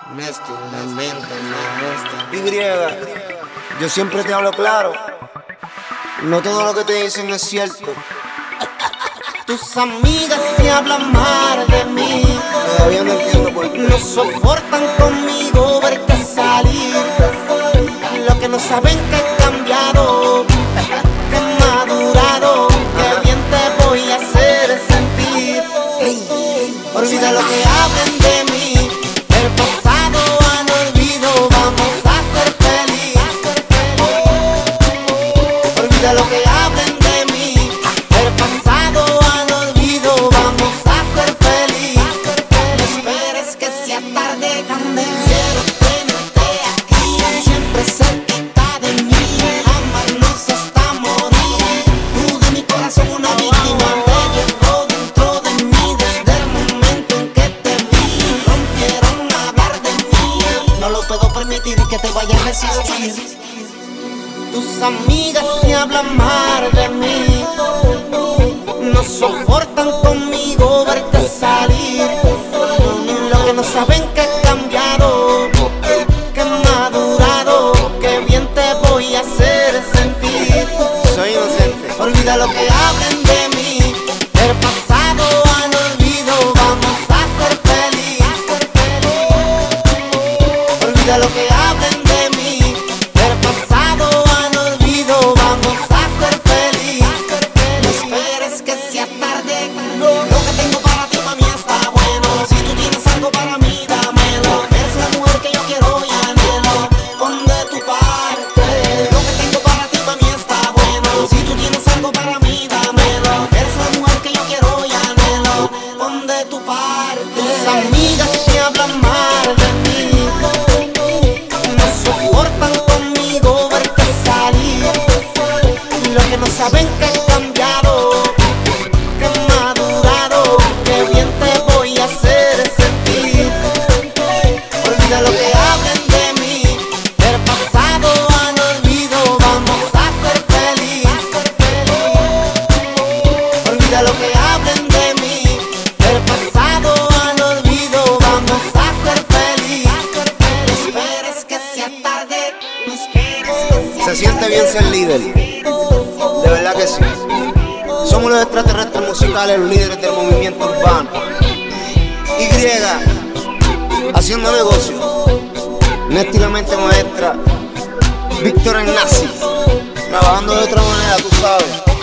Y, yo siempre te hablo claro. No todo lo que te dicen es cierto. Tus amigas se hablan mal de mí. Todavía no entiendo por qué. No soportan conmigo verte salir. Lo que no saben que he cambiado, que he madurado, que bien te voy a hacer sentir. Olvida lo que hablen de mí. El pasado al olvido, vamos a ser feliz. Olvida lo que hablen de mí. El pasado al olvido, vamos a ser feliz. No esperes que sea tarde, quiero tenerte aquí, siempre cerquita de mí. Amarnos hasta morir. Tú de mi corazón una víctima, te llevo dentro de mí desde el momento en que te vi. Rompieron a hablar de mí, no lo puedo permitir que te vaya a resistir. Tus amigas se hablan mal de mí, no soportan conmigo verte salir. Lo que no saben que he cambiado, que he madurado, que bien te voy a hacer sentir. Soy inocente. Olvida lo que hablen de mí. El pasado al olvido, vamos a ser feliz. Olvida lo que hablen de mí. El pasado al olvido, vamos a ser feliz. No esperes que sea tarde. Lo que tengo para ti, mami, está bueno. Si tú tienes algo para mí, dámelo. Eres la mujer que yo quiero y anhelo. Pon de tu parte. Lo que tengo para ti, mami, está bueno. Si tú tienes algo para mí, dámelo. Eres la mujer que yo quiero y anhelo. Pon de tu parte. Tus amigas se hablan mal de mí, no soportan conmigo verte salir. Lo que no saben que he cambiado, que he madurado, que bien te voy a hacer sentir. Olvida lo que hablen de mí. El pasado al olvido, vamos a ser feliz. Olvida lo que hablen de mí. El pasado al olvido, vamos a ser feliz. No esperes que sea tarde. No esperes que sea Se siente bien ser líder. De verdad que sí. Somos los extraterrestres musicales, los líderes del movimiento urbano. Y, haciendo negocio. Nesti la mente maestra. Víctor el Nazi. Trabajando de otra manera, tú sabes.